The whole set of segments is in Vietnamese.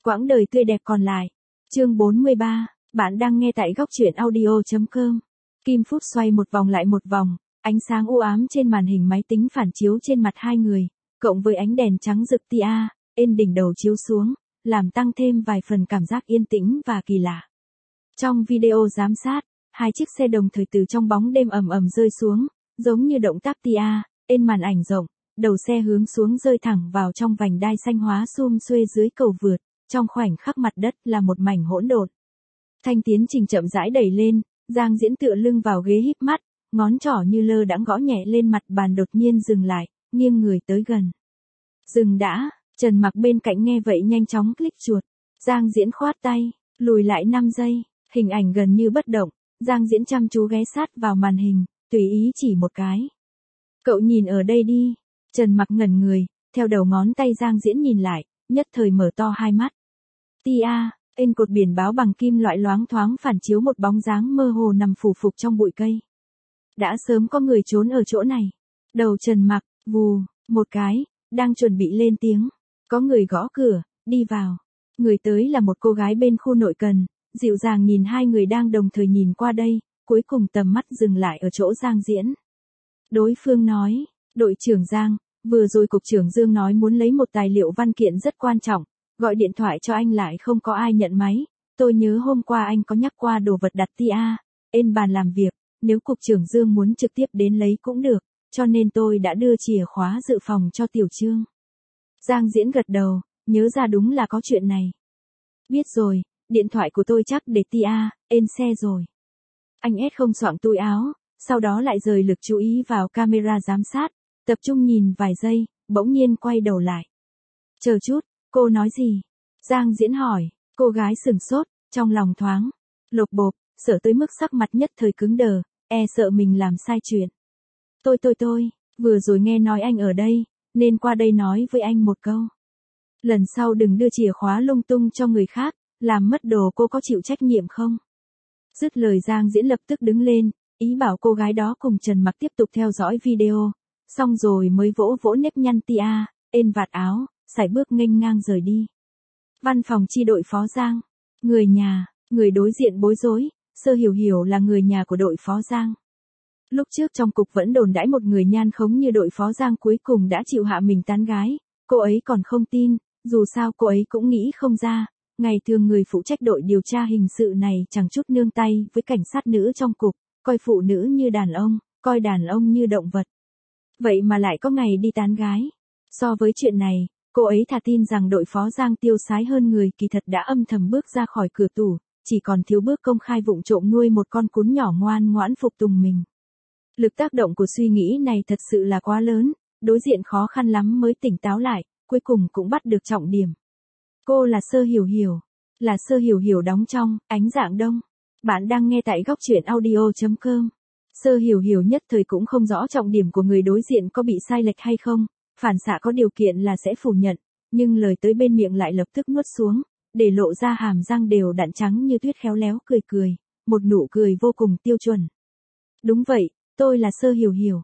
Quãng đời tươi đẹp còn lại. Chương 43, bạn đang nghe tại góc truyện audio.com. Kim phút xoay một vòng lại một vòng, ánh sáng u ám trên màn hình máy tính phản chiếu trên mặt hai người, cộng với ánh đèn trắng rực tia trên đỉnh đầu chiếu xuống, làm tăng thêm vài phần cảm giác yên tĩnh và kỳ lạ. Trong video giám sát, hai chiếc xe đồng thời từ trong bóng đêm ầm ầm rơi xuống, giống như động tác tia trên màn ảnh rộng, đầu xe hướng xuống rơi thẳng vào trong vành đai xanh hóa sum xuê dưới cầu vượt. Trong khoảnh khắc mặt đất là một mảnh hỗn độn. Thanh tiến trình chậm rãi đẩy lên, Giang Diễn tựa lưng vào ghế híp mắt, ngón trỏ như lơ đãng gõ nhẹ lên mặt bàn đột nhiên dừng lại, nghiêng người tới gần. Dừng đã, Trần Mặc bên cạnh nghe vậy nhanh chóng click chuột. Giang Diễn khoát tay, lùi lại 5 giây, hình ảnh gần như bất động, Giang Diễn chăm chú ghé sát vào màn hình, tùy ý chỉ một cái. Cậu nhìn ở đây đi, Trần Mặc ngẩn người, theo đầu ngón tay Giang Diễn nhìn lại, nhất thời mở to hai mắt. Trên cột biển báo bằng kim loại loáng thoáng phản chiếu một bóng dáng mơ hồ nằm phủ phục trong bụi cây. Đã sớm có người trốn ở chỗ này. Đầu Trần Mặc, vù, một cái, đang chuẩn bị lên tiếng. Có người gõ cửa, đi vào. Người tới là một cô gái bên khu nội cần, dịu dàng nhìn hai người đang đồng thời nhìn qua đây, cuối cùng tầm mắt dừng lại ở chỗ Giang Diễn. Đối phương nói, đội trưởng Giang, vừa rồi cục trưởng Dương nói muốn lấy một tài liệu văn kiện rất quan trọng, gọi điện thoại cho anh lại không có ai nhận máy, tôi nhớ hôm qua anh có nhắc qua đồ vật đặt trên bàn làm việc, nếu cục trưởng Dương muốn trực tiếp đến lấy cũng được, cho nên tôi đã đưa chìa khóa dự phòng cho Tiểu Trương. Giang Diễn gật đầu, nhớ ra đúng là có chuyện này. Biết rồi, điện thoại của tôi chắc để trên xe rồi. Anh không soạng túi áo, sau đó lại rời lực chú ý vào camera giám sát, tập trung nhìn vài giây, bỗng nhiên quay đầu lại. Chờ chút, cô nói gì? Giang Diễn hỏi, cô gái sửng sốt, trong lòng thoáng lột bộp, sợ tới mức sắc mặt nhất thời cứng đờ, sợ mình làm sai chuyện. Tôi, vừa rồi nghe nói anh ở đây, nên qua đây nói với anh một câu. Lần sau đừng đưa chìa khóa lung tung cho người khác, làm mất đồ cô có chịu trách nhiệm không? Dứt lời Giang Diễn lập tức đứng lên, ý bảo cô gái đó cùng Trần Mặc tiếp tục theo dõi video, xong rồi mới vỗ vỗ nếp nhăn trên vạt áo, sải bước nghênh ngang rời đi. Văn phòng chi đội phó Giang. Người đối diện bối rối, Sơ Hiểu Hiểu là người nhà của đội phó Giang. Lúc trước trong cục vẫn đồn đãi một người nhan khống như đội phó Giang cuối cùng đã chịu hạ mình tán gái, cô ấy còn không tin, dù sao cô ấy cũng nghĩ không ra, ngày thường người phụ trách đội điều tra hình sự này chẳng chút nương tay với cảnh sát nữ trong cục, coi phụ nữ như đàn ông, coi đàn ông như động vật. Vậy mà lại có ngày đi tán gái. So với chuyện này, cô ấy thà tin rằng đội phó Giang tiêu sái hơn người kỳ thật đã âm thầm bước ra khỏi cửa tủ, chỉ còn thiếu bước công khai vụng trộm nuôi một con cún nhỏ ngoan ngoãn phục tùng mình. Lực tác động của suy nghĩ này thật sự là quá lớn, đối diện khó khăn lắm mới tỉnh táo lại, cuối cùng cũng bắt được trọng điểm. Cô là Sơ Hiểu Hiểu. Là Sơ Hiểu Hiểu đóng trong Ánh Dạng Đông. Bạn đang nghe tại góc truyện audio.com. Sơ Hiểu Hiểu nhất thời cũng không rõ trọng điểm của người đối diện có bị sai lệch hay không, phản xạ có điều kiện là sẽ phủ nhận, nhưng lời tới bên miệng lại lập tức nuốt xuống, để lộ ra hàm răng đều đặn trắng như tuyết khéo léo cười, một nụ cười vô cùng tiêu chuẩn. Đúng vậy, tôi là Sơ Hiểu Hiểu.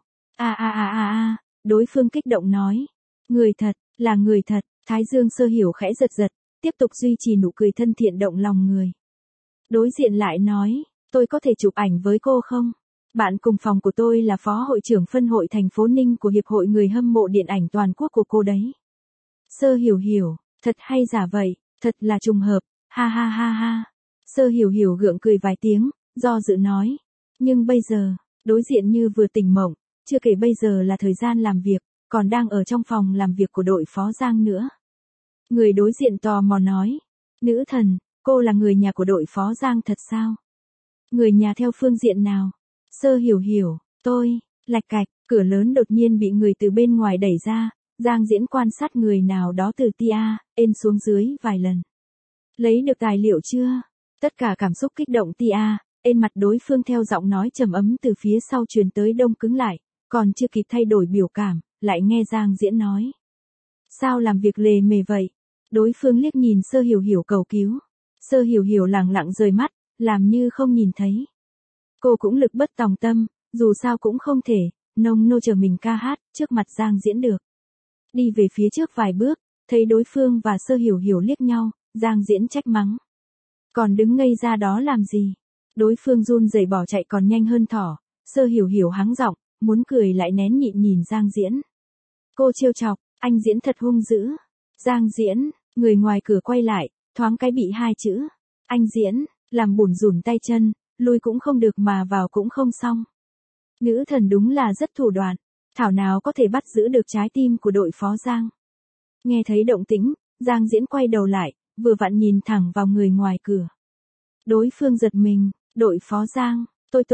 Đối phương kích động nói. Người thật, là người thật, thái dương Sơ Hiểu khẽ giật, tiếp tục duy trì nụ cười thân thiện động lòng người. Đối diện lại nói, tôi có thể chụp ảnh với cô không? Bạn cùng phòng của tôi là phó hội trưởng phân hội thành phố Ninh của Hiệp hội Người hâm mộ điện ảnh toàn quốc của cô đấy. Sơ Hiểu Hiểu, thật hay giả vậy, thật là trùng hợp, ha. Sơ Hiểu Hiểu gượng cười vài tiếng, do dự nói. Nhưng bây giờ, đối diện như vừa tỉnh mộng, chưa kể bây giờ là thời gian làm việc, còn đang ở trong phòng làm việc của đội phó Giang nữa. Người đối diện tò mò nói. Nữ thần, cô là người nhà của đội phó Giang thật sao? Người nhà theo phương diện nào? Sơ Hiểu Hiểu, tôi, lạch cạch, cửa lớn đột nhiên bị người từ bên ngoài đẩy ra, Giang Diễn quan sát người nào đó từ trên xuống dưới vài lần. Lấy được tài liệu chưa? Tất cả cảm xúc kích động trên mặt đối phương theo giọng nói trầm ấm từ phía sau truyền tới đông cứng lại, còn chưa kịp thay đổi biểu cảm, lại nghe Giang Diễn nói. Sao làm việc lề mề vậy? Đối phương liếc nhìn Sơ Hiểu Hiểu cầu cứu. Sơ Hiểu Hiểu lẳng lặng rời mắt, làm như không nhìn thấy. Cô cũng lực bất tòng tâm, dù sao cũng không thể, nông nô chờ mình ca hát, trước mặt Giang Diễn được. Đi về phía trước vài bước, thấy đối phương và Sơ Hiểu Hiểu liếc nhau, Giang Diễn trách mắng. Còn đứng ngây ra đó làm gì? Đối phương run rẩy bỏ chạy còn nhanh hơn thỏ. Sơ Hiểu Hiểu hắng giọng, muốn cười lại nén nhịn nhìn Giang Diễn. Cô trêu chọc, anh Diễn thật hung dữ. Giang Diễn, người ngoài cửa quay lại, thoáng cái bị hai chữ. Anh Diễn, làm bủn rủn tay chân, lui cũng không được mà vào cũng không xong. Nữ thần đúng là rất thủ đoạn, thảo nào có thể bắt giữ được trái tim của đội phó Giang. Nghe thấy động tĩnh, Giang Diễn quay đầu lại, vừa vặn nhìn thẳng vào người ngoài cửa. Đối phương giật mình, đội phó Giang,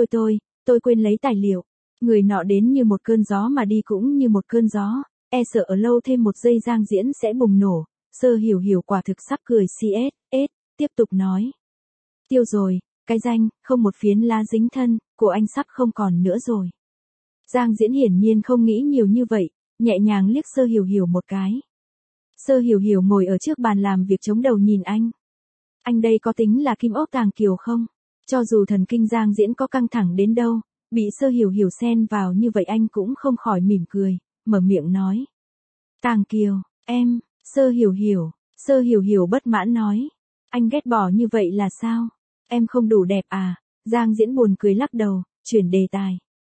tôi quên lấy tài liệu. Người nọ đến như một cơn gió mà đi cũng như một cơn gió, e sợ ở lâu thêm một giây Giang Diễn sẽ bùng nổ. Sơ Hiểu Hiểu quả thực sắp cười CSS, tiếp tục nói. Tiêu rồi, cái danh, không một phiến lá dính thân, của anh sắp không còn nữa rồi. Giang Diễn hiển nhiên không nghĩ nhiều như vậy, nhẹ nhàng liếc Sơ Hiểu Hiểu một cái. Sơ Hiểu Hiểu ngồi ở trước bàn làm việc chống đầu nhìn anh. Anh đây có tính là kim ốc tàng kiều không? Cho dù thần kinh Giang Diễn có căng thẳng đến đâu, bị Sơ Hiểu Hiểu xen vào như vậy anh cũng không khỏi mỉm cười, mở miệng nói. Tàng kiều, em, Sơ Hiểu Hiểu bất mãn nói. Anh ghét bỏ như vậy là sao? Em không đủ đẹp à? Giang Diễn buồn cười lắc đầu, chuyển đề tài.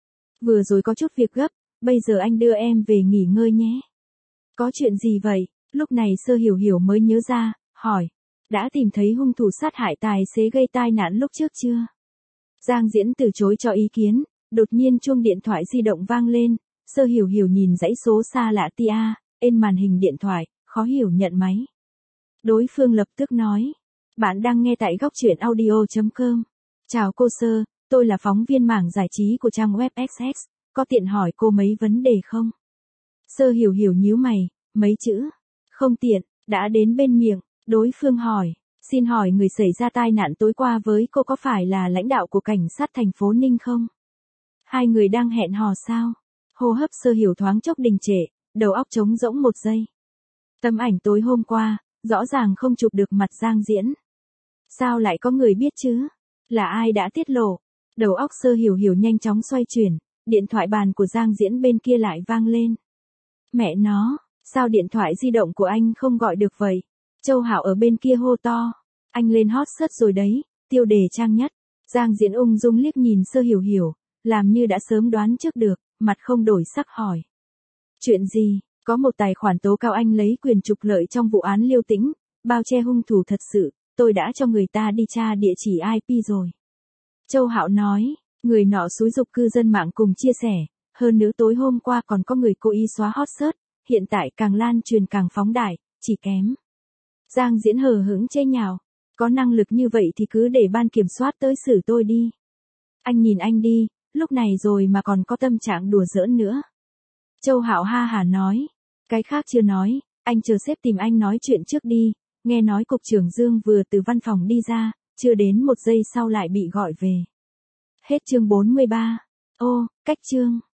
Vừa rồi có chút việc gấp, bây giờ anh đưa em về nghỉ ngơi nhé. Có chuyện gì vậy? Lúc này Sơ Hiểu Hiểu mới nhớ ra, hỏi. Đã tìm thấy hung thủ sát hại tài xế gây tai nạn lúc trước chưa? Giang Diễn từ chối cho ý kiến, đột nhiên chuông điện thoại di động vang lên, Sơ Hiểu Hiểu nhìn dãy số xa lạ tia, trên màn hình điện thoại, khó hiểu nhận máy. Đối phương lập tức nói, bạn đang nghe tại góc truyện audio.com. Chào cô Sơ, tôi là phóng viên mảng giải trí của trang web XX, có tiện hỏi cô mấy vấn đề không? Sơ Hiểu Hiểu nhíu mày, mấy chữ, không tiện, đã đến bên miệng, đối phương hỏi, xin hỏi người xảy ra tai nạn tối qua với cô có phải là lãnh đạo của cảnh sát thành phố Ninh không? Hai người đang hẹn hò sao? Hô hấp Sơ Hiểu thoáng chốc đình trệ, đầu óc trống rỗng một giây. Tấm ảnh tối hôm qua, rõ ràng không chụp được mặt Giang Diễn. Sao lại có người biết chứ? Là ai đã tiết lộ? Đầu óc Sơ Hiểu Hiểu nhanh chóng xoay chuyển, điện thoại bàn của Giang Diễn bên kia lại vang lên. Mẹ nó, sao điện thoại di động của anh không gọi được vậy? Châu Hạo ở bên kia hô to. Anh lên hot search rồi đấy, tiêu đề trang nhất. Giang Diễn ung dung liếc nhìn Sơ Hiểu Hiểu, làm như đã sớm đoán trước được, mặt không đổi sắc hỏi. Chuyện gì? Có một tài khoản tố cáo anh lấy quyền trục lợi trong vụ án Liêu Tĩnh, bao che hung thủ thật sự, tôi đã cho người ta đi tra địa chỉ IP rồi. Châu Hạo nói, người nọ xúi giục cư dân mạng cùng chia sẻ, hơn nữa tối hôm qua còn có người cố ý xóa hot search, hiện tại càng lan truyền càng phóng đại, chỉ kém. Giang Diễn hờ hững chê nhạo, có năng lực như vậy thì cứ để ban kiểm soát tới xử tôi đi. Anh nhìn anh đi, lúc này rồi mà còn có tâm trạng đùa giỡn nữa. Châu Hạo ha hả nói, cái khác chưa nói, anh chờ sếp tìm anh nói chuyện trước đi, nghe nói cục trưởng Dương vừa từ văn phòng đi ra, chưa đến một giây sau lại bị gọi về. Hết chương 43. Ô, cách chương.